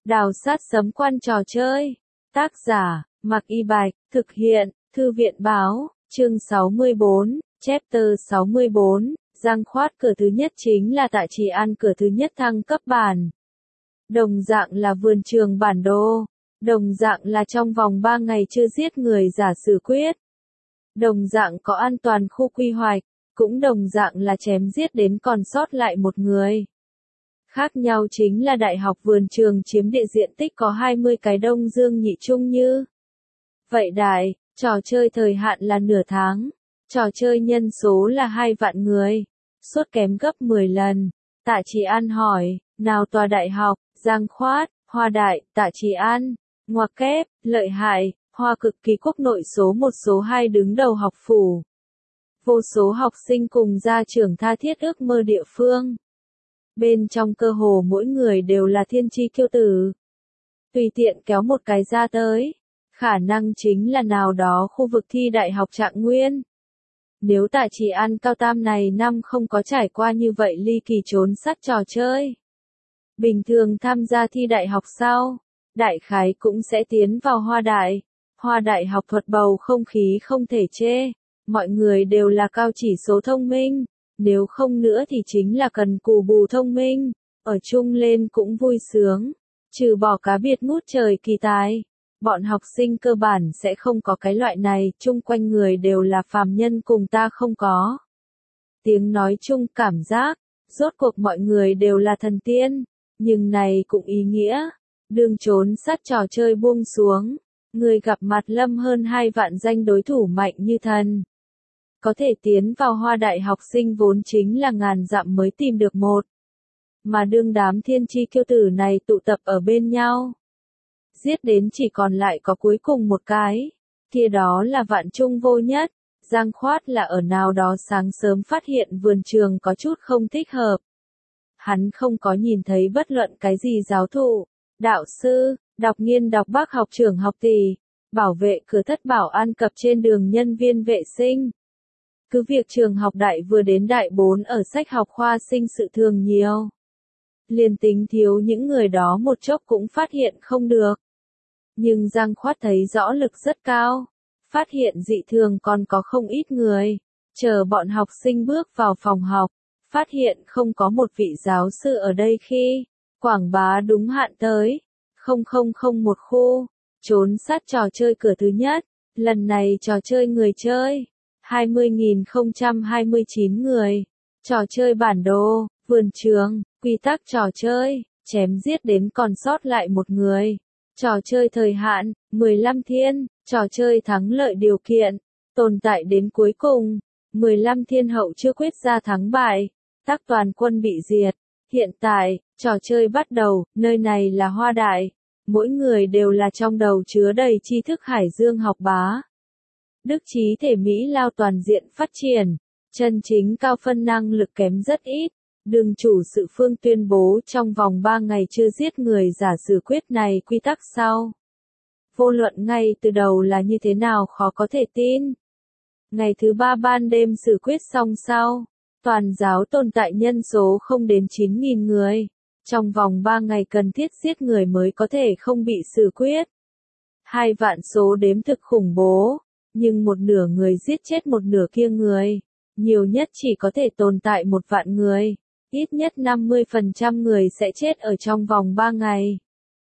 Đào sát sấm quan trò chơi. Tác giả, Mạc Y Bạch, thực hiện, Thư viện Báo, chương 64, chapter 64, Giang Khoát cửa thứ nhất chính là Tạ Trì An cửa thứ nhất thăng cấp bản. Đồng dạng là vườn trường bản đồ. Đồng dạng là trong vòng 3 ngày chưa giết người giả xử quyết. Đồng dạng có an toàn khu quy hoạch, cũng đồng dạng là chém giết đến còn sót lại một người. Khác nhau chính là đại học vườn trường chiếm địa diện tích có 20 cái Đông Dương Nhị Trung Như. Vậy đại, trò chơi thời hạn là nửa tháng, trò chơi nhân số là 2 vạn người, suốt kém gấp 10 lần. Tạ Trì An hỏi, nào tòa đại học, Giang Khoát, Hoa Đại, Tạ Trì An, ngoặc kép, lợi hại, Hoa cực kỳ quốc nội số 1 số 2 đứng đầu học phủ. Vô số học sinh cùng gia trưởng tha thiết ước mơ địa phương. Bên trong cơ hồ mỗi người đều là thiên chi kiêu tử. Tùy tiện kéo một cái ra tới, khả năng chính là nào đó khu vực thi đại học Trạng Nguyên. Nếu Tạ Trì An cao tam này năm không có trải qua như vậy ly kỳ trốn sát trò chơi, bình thường tham gia thi đại học sau, đại khái cũng sẽ tiến vào Hoa Đại. Hoa Đại học thuật bầu không khí không thể chê, mọi người đều là cao chỉ số thông minh, nếu không nữa thì chính là cần cù bù thông minh, ở chung lên cũng vui sướng, trừ bỏ cá biệt ngút trời kỳ tài. Bọn học sinh cơ bản sẽ không có cái loại này, chung quanh người đều là phàm nhân cùng ta không có. Tiếng nói chung cảm giác, rốt cuộc mọi người đều là thần tiên, nhưng này cũng ý nghĩa, đường trốn sát trò chơi buông xuống, người gặp mặt lâm hơn 2 vạn danh đối thủ mạnh như thần. Có thể tiến vào Hoa Đại học sinh vốn chính là ngàn dặm mới tìm được một. Mà đương đám thiên chi kiêu tử này tụ tập ở bên nhau. Giết đến chỉ còn lại có cuối cùng một cái, kia đó là vạn trung vô nhất. Giang Khoát là ở nào đó sáng sớm phát hiện vườn trường có chút không thích hợp. Hắn không có nhìn thấy bất luận cái gì giáo thụ, đạo sư, đọc nghiên đọc bác học trưởng học tỷ, bảo vệ cửa thất bảo an cập trên đường nhân viên vệ sinh. Cứ việc trường học đại vừa đến đại 4 ở sách học khoa sinh sự thường nhiều. Liền tính thiếu những người đó một chốc cũng phát hiện không được. Nhưng Giang Khoát thấy rõ lực rất cao. Phát hiện dị thường còn có không ít người. Chờ bọn học sinh bước vào phòng học. Phát hiện không có một vị giáo sư ở đây khi quảng bá đúng hạn tới. 0001 khu. Trốn sát trò chơi cửa thứ nhất. Lần này trò chơi người chơi. 20.029 người. Trò chơi bản đồ, vườn trường, quy tắc trò chơi, chém giết đến còn sót lại một người. Trò chơi thời hạn, 15 thiên, trò chơi thắng lợi điều kiện, tồn tại đến cuối cùng, 15 thiên hậu chưa quyết ra thắng bại, tác toàn quân bị diệt. Hiện tại, trò chơi bắt đầu, nơi này là Hoa Đại, mỗi người đều là trong đầu chứa đầy tri thức hải dương học bá. Đức trí thể Mỹ lao toàn diện phát triển, chân chính cao phân năng lực kém rất ít. Đường chủ sự phương tuyên bố trong vòng 3 ngày chưa giết người giả xử quyết này quy tắc sau. Vô luận ngay từ đầu là như thế nào khó có thể tin. Ngày thứ 3 ban đêm xử quyết xong sau, toàn giáo tồn tại nhân số không đến 9.000 người. Trong vòng 3 ngày cần thiết giết người mới có thể không bị xử quyết. 2 vạn số đếm thực khủng bố. Nhưng một nửa người giết chết một nửa kia người, nhiều nhất chỉ có thể tồn tại 1 vạn người, ít nhất 50% người sẽ chết ở trong vòng 3 ngày.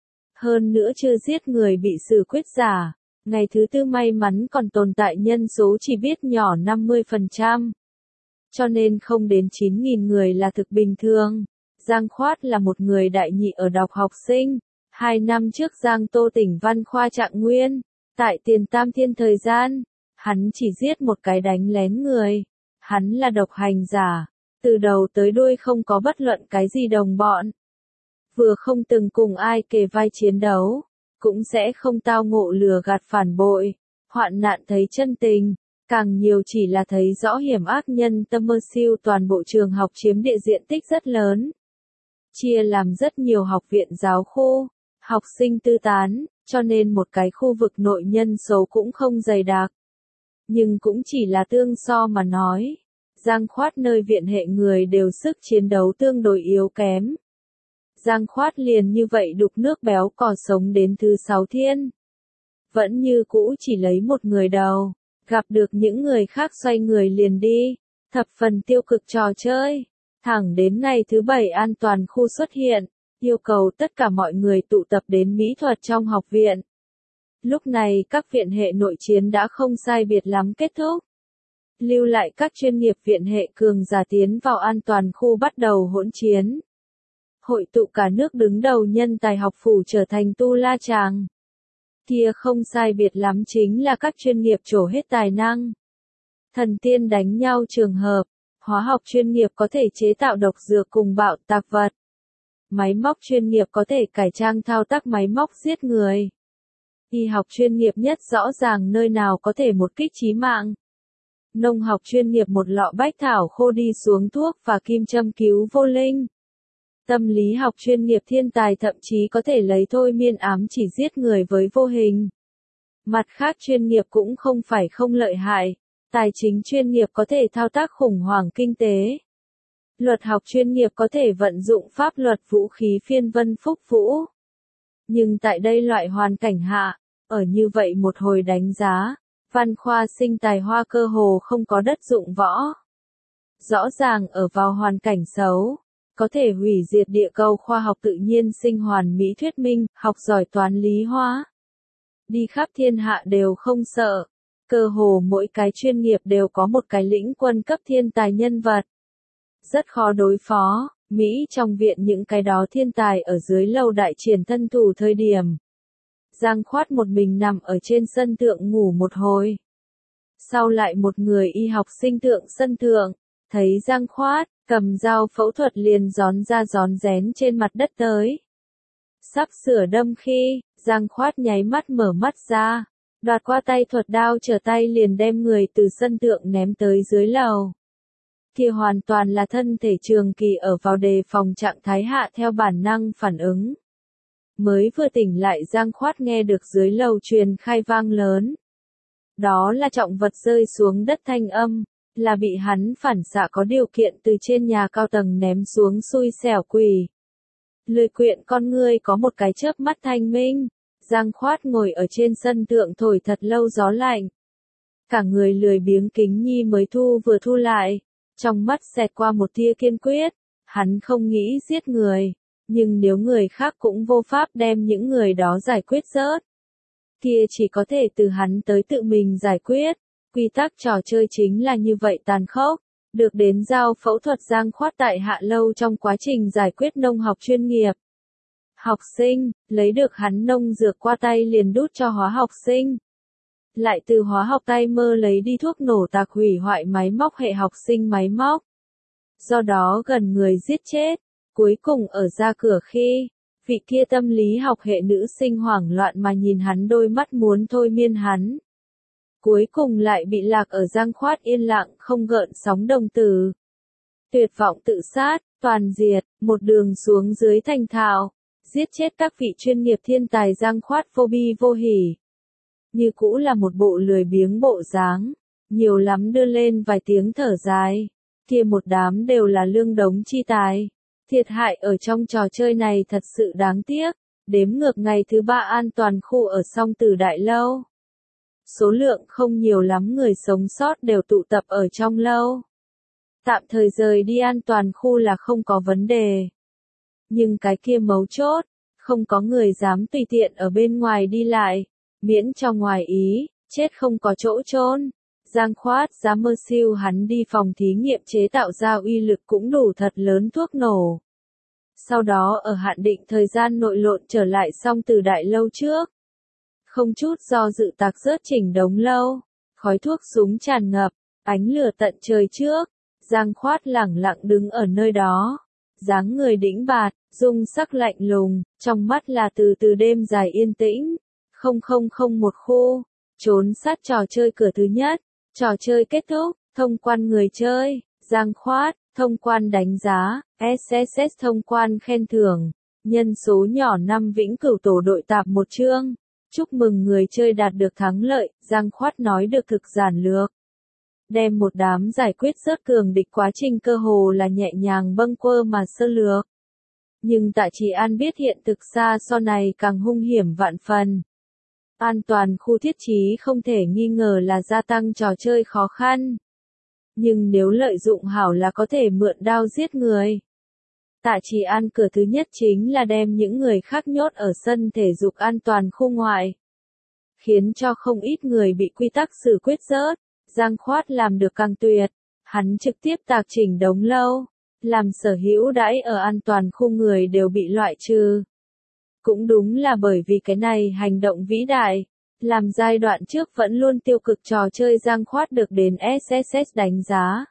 Hơn nữa chưa giết người bị xử quyết giả, ngày thứ 4 may mắn còn tồn tại nhân số chỉ biết nhỏ 50%. Cho nên không đến 9.000 người là thực bình thường. Giang Khoát là một người đại nhị ở đọc học sinh, 2 năm trước Giang Tô tỉnh Văn Khoa Trạng Nguyên. Tại Tiền Tam Thiên thời gian, hắn chỉ giết một cái đánh lén người. Hắn là độc hành giả, từ đầu tới đuôi không có bất luận cái gì đồng bọn. Vừa không từng cùng ai kề vai chiến đấu, cũng sẽ không tao ngộ lừa gạt phản bội, hoạn nạn thấy chân tình, càng nhiều chỉ là thấy rõ hiểm ác nhân tâm mơ siêu toàn bộ trường học chiếm địa diện tích rất lớn. Chia làm rất nhiều học viện giáo khu, học sinh tư tán. Cho nên một cái khu vực nội nhân số cũng không dày đặc. Nhưng cũng chỉ là tương so mà nói. Giang Khoát nơi viện hệ người đều sức chiến đấu tương đối yếu kém. Giang Khoát liền như vậy đục nước béo cò sống đến thứ 6 thiên. Vẫn như cũ chỉ lấy một người đầu, gặp được những người khác xoay người liền đi, thập phần tiêu cực trò chơi. Thẳng đến ngày thứ 7 an toàn khu xuất hiện, yêu cầu tất cả mọi người tụ tập đến mỹ thuật trong học viện. Lúc này các viện hệ nội chiến đã không sai biệt lắm kết thúc. Lưu lại các chuyên nghiệp viện hệ cường giả tiến vào an toàn khu bắt đầu hỗn chiến. Hội tụ cả nước đứng đầu nhân tài học phủ trở thành tu la chàng. Kia không sai biệt lắm chính là các chuyên nghiệp trổ hết tài năng. Thần tiên đánh nhau trường hợp, hóa học chuyên nghiệp có thể chế tạo độc dược cùng bạo tạc vật. Máy móc chuyên nghiệp có thể cải trang thao tác máy móc giết người. Y học chuyên nghiệp nhất rõ ràng nơi nào có thể một kích chí mạng. Nông học chuyên nghiệp một lọ bách thảo khô đi xuống thuốc và kim châm cứu vô linh. Tâm lý học chuyên nghiệp thiên tài thậm chí có thể lấy thôi miên ám chỉ giết người với vô hình. Mặt khác chuyên nghiệp cũng không phải không lợi hại. Tài chính chuyên nghiệp có thể thao tác khủng hoảng kinh tế. Luật học chuyên nghiệp có thể vận dụng pháp luật vũ khí phiên vân phúc vũ. Nhưng tại đây loại hoàn cảnh hạ, ở như vậy một hồi đánh giá, văn khoa sinh tài hoa cơ hồ không có đất dụng võ. Rõ ràng ở vào hoàn cảnh xấu, có thể hủy diệt địa cầu khoa học tự nhiên sinh hoàn mỹ thuyết minh, học giỏi toán lý hóa. Đi khắp thiên hạ đều không sợ. Cơ hồ mỗi cái chuyên nghiệp đều có một cái lĩnh quân cấp thiên tài nhân vật. Rất khó đối phó, Mỹ trong viện những cái đó thiên tài ở dưới lâu đại triển thân thủ thời điểm. Giang Khoát một mình nằm ở trên sân thượng ngủ một hồi. Sau lại một người y học sinh thượng sân thượng, thấy Giang Khoát, cầm dao phẫu thuật liền gión ra gión rén trên mặt đất tới. Sắp sửa đâm khi, Giang Khoát nháy mắt mở mắt ra. Đoạt qua tay thuật đao trở tay liền đem người từ sân thượng ném tới dưới lầu. Kia hoàn toàn là thân thể trường kỳ ở vào đề phòng trạng thái hạ theo bản năng phản ứng. Mới vừa tỉnh lại Giang Khoát nghe được dưới lầu truyền khai vang lớn. Đó là trọng vật rơi xuống đất thanh âm, là bị hắn phản xạ có điều kiện từ trên nhà cao tầng ném xuống xui xẻo quỷ. Lười quyện con ngươi có một cái chớp mắt thanh minh. Giang Khoát ngồi ở trên sân thượng thổi thật lâu gió lạnh. Cả người lười biếng kính nhi mới vừa thu lại. Trong mắt xẹt qua một tia kiên quyết. Hắn không nghĩ giết người. Nhưng nếu người khác cũng vô pháp đem những người đó giải quyết rớt. Kia chỉ có thể từ hắn tới tự mình giải quyết. Quy tắc trò chơi chính là như vậy tàn khốc. Được đến giao phẫu thuật Giang Khoát tại hạ lâu trong quá trình giải quyết nông học chuyên nghiệp. Học sinh, lấy được hắn nông dược qua tay liền đút cho hóa học sinh. Lại từ hóa học tay mơ lấy đi thuốc nổ tạc hủy hoại máy móc hệ học sinh máy móc. Do đó gần người giết chết. Cuối cùng ở ra cửa khi, vị kia tâm lý học hệ nữ sinh hoảng loạn mà nhìn hắn đôi mắt muốn thôi miên hắn. Cuối cùng lại bị lạc ở Giang Khoát yên lặng không gợn sóng đồng tử. Tuyệt vọng tự sát, toàn diệt, một đường xuống dưới thành thạo. Giết chết các vị chuyên nghiệp thiên tài Giang Khoát vô bi vô hỉ. Như cũ là một bộ lười biếng bộ dáng, nhiều lắm đưa lên vài tiếng thở dài. Kia một đám đều là lương đống chi tài. Thiệt hại ở trong trò chơi này thật sự đáng tiếc. Đếm ngược ngày thứ 3 an toàn khu ở Song Tử Đại Lâu. Số lượng không nhiều lắm người sống sót đều tụ tập ở trong lâu. Tạm thời rời đi an toàn khu là không có vấn đề. Nhưng cái kia mấu chốt, không có người dám tùy tiện ở bên ngoài đi lại, miễn cho ngoài ý, chết không có chỗ trốn. Giang Khoát dám mơ siêu hắn đi phòng thí nghiệm chế tạo ra uy lực cũng đủ thật lớn thuốc nổ. Sau đó ở hạn định thời gian nội lộn trở lại Song Tử Đại Lâu trước. Không chút do dự tạc rớt chỉnh đống lâu, khói thuốc súng tràn ngập, ánh lửa tận trời trước. Giang Khoát lẳng lặng đứng ở nơi đó. Dáng người đĩnh bạt, dung sắc lạnh lùng, trong mắt là từ từ đêm dài yên tĩnh. 0001 khu, trốn sát trò chơi cửa thứ nhất, trò chơi kết thúc, thông quan người chơi, Giang Khoát, thông quan đánh giá, SSS thông quan khen thưởng, nhân số nhỏ 5 vĩnh cửu tổ đội tạp 1 chương. Chúc mừng người chơi đạt được thắng lợi, Giang Khoát nói được thực giản lược. Đem một đám giải quyết rớt cường địch quá trình cơ hồ là nhẹ nhàng bâng quơ mà sơ lược. Nhưng Tạ Trì An biết hiện thực xa so này càng hung hiểm vạn phần. An toàn khu thiết trí không thể nghi ngờ là gia tăng trò chơi khó khăn. Nhưng nếu lợi dụng hảo là có thể mượn đao giết người. Tạ Trì An cửa thứ nhất chính là đem những người khác nhốt ở sân thể dục an toàn khu ngoại. Khiến cho không ít người bị quy tắc xử quyết rớt. Giang Khoát làm được càng tuyệt. Hắn trực tiếp tạc chỉnh đống lâu. Làm sở hữu đãi ở an toàn khu người đều bị loại trừ. Cũng đúng là bởi vì cái này hành động vĩ đại. Làm giai đoạn trước vẫn luôn tiêu cực trò chơi Giang Khoát được đến SSS đánh giá.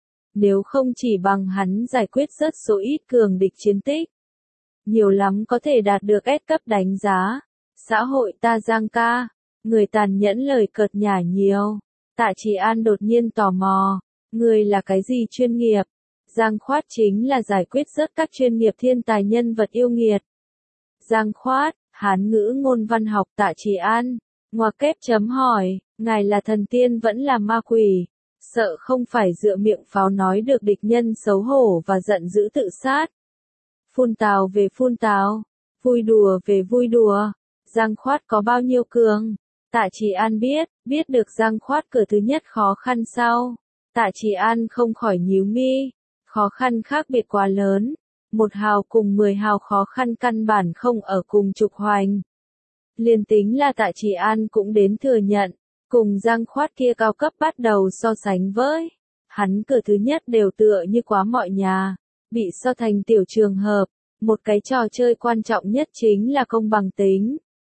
Nếu không chỉ bằng hắn giải quyết rất số ít cường địch chiến tích. Nhiều lắm có thể đạt được S cấp đánh giá. Xã hội ta Giang ca. Người tàn nhẫn lời cợt nhả nhiều. Tạ Trì An đột nhiên tò mò. Người là cái gì chuyên nghiệp? Giang Khoát chính là giải quyết rất các chuyên nghiệp thiên tài nhân vật yêu nghiệt. Giang Khoát, Hán ngữ ngôn văn học Tạ Trì An. Ngoặc kép chấm hỏi, ngài là thần tiên vẫn là ma quỷ? Sợ không phải dựa miệng pháo nói được địch nhân xấu hổ và giận dữ tự sát. Phun tào về phun tào, vui đùa về vui đùa. Giang Khoát có bao nhiêu cường? Tạ Trì An biết được Giang Khoát cửa thứ nhất khó khăn sau. Tạ Trì An không khỏi nhíu mi. Khó khăn khác biệt quá lớn. 1 hào cùng 10 hào khó khăn căn bản không ở cùng trục hoành. Liền tính là Tạ Trì An cũng đến thừa nhận. Cùng Giang Khoát kia cao cấp bắt đầu so sánh với. Hắn cửa thứ nhất đều tựa như quá mọi nhà. Bị so thành tiểu trường hợp. Một cái trò chơi quan trọng nhất chính là công bằng tính.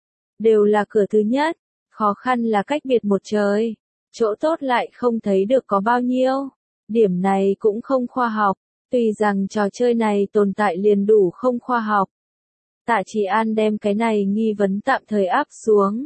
Đều là cửa thứ nhất. Khó khăn là cách biệt một trời. Chỗ tốt lại không thấy được có bao nhiêu. Điểm này cũng không khoa học. Tuy rằng trò chơi này tồn tại liền đủ không khoa học. Tạ Trì An đem cái này nghi vấn tạm thời áp xuống.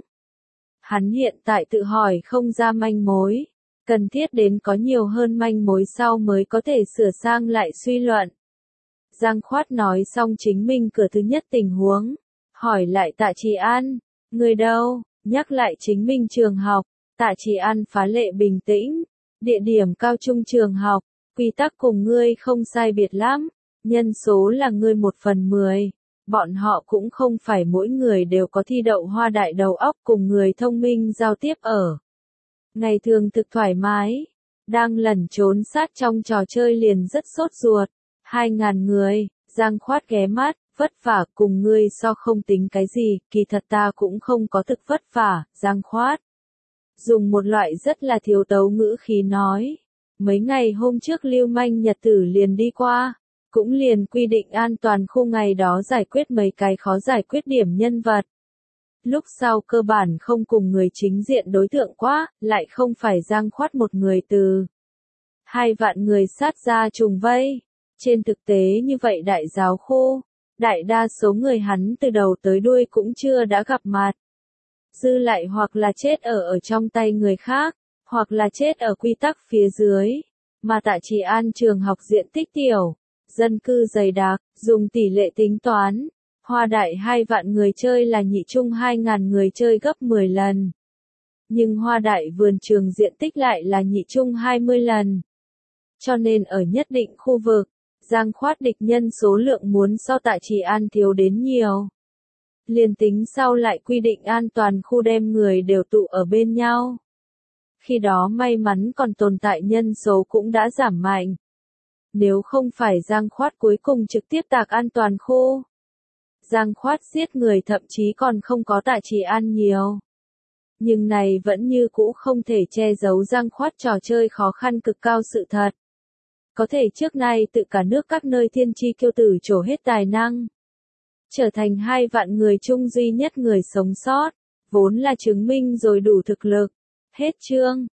Hắn hiện tại tự hỏi không ra manh mối. Cần thiết đến có nhiều hơn manh mối sau mới có thể sửa sang lại suy luận. Giang Khoát nói xong chính mình cửa thứ nhất tình huống. Hỏi lại Tạ Trì An. Người đâu? Nhắc lại chính mình trường học. Tạ Trì An phá lệ bình tĩnh. Địa điểm cao trung trường học. Quy tắc cùng ngươi không sai biệt lắm. Nhân số là ngươi 1/10. Bọn họ cũng không phải mỗi người đều có thi đậu hoa đại đầu óc cùng người thông minh giao tiếp ở. Ngày thường thực thoải mái. Đang lẩn trốn sát trong trò chơi liền rất sốt ruột. 2.000 người. Giang Khoát ghé mắt. Vất vả cùng ngươi so không tính cái gì. Kỳ thật ta cũng không có thực vất vả. Giang Khoát dùng một loại rất là thiếu tấu ngữ khí nói. Mấy ngày hôm trước lưu manh nhật tử liền đi qua. Cũng liền quy định an toàn khu ngày đó giải quyết mấy cái khó giải quyết điểm nhân vật. Lúc sau cơ bản không cùng người chính diện đối tượng quá, lại không phải Giang Khoát một người từ 2 vạn người sát ra trùng vây. Trên thực tế như vậy đại giáo khu, đại đa số người hắn từ đầu tới đuôi cũng chưa đã gặp mặt. Dư lại hoặc là chết ở trong tay người khác, hoặc là chết ở quy tắc phía dưới. Mà Tạ Trì An trường học diện tích tiểu, dân cư dày đặc, dùng tỷ lệ tính toán. Hoa đại 2 vạn người chơi là nhị trung 2.000 người chơi gấp 10 lần. Nhưng hoa đại vườn trường diện tích lại là nhị trung 20 lần. Cho nên ở nhất định khu vực, Giang Khoát địch nhân số lượng muốn so Tạ Trì An thiếu đến nhiều. Liền tính sau lại quy định an toàn khu đem người đều tụ ở bên nhau. Khi đó may mắn còn tồn tại nhân số cũng đã giảm mạnh. Nếu không phải Giang Khoát cuối cùng trực tiếp tạc an toàn khu. Giang Khoát giết người thậm chí còn không có Tạ Trì An nhiều. Nhưng này vẫn như cũ không thể che giấu Giang Khoát trò chơi khó khăn cực cao sự thật. Có thể trước nay tự cả nước các nơi thiên chi kiêu tử trổ hết tài năng. Trở thành 2 vạn người chung duy nhất người sống sót. Vốn là chứng minh rồi đủ thực lực. Hết chương.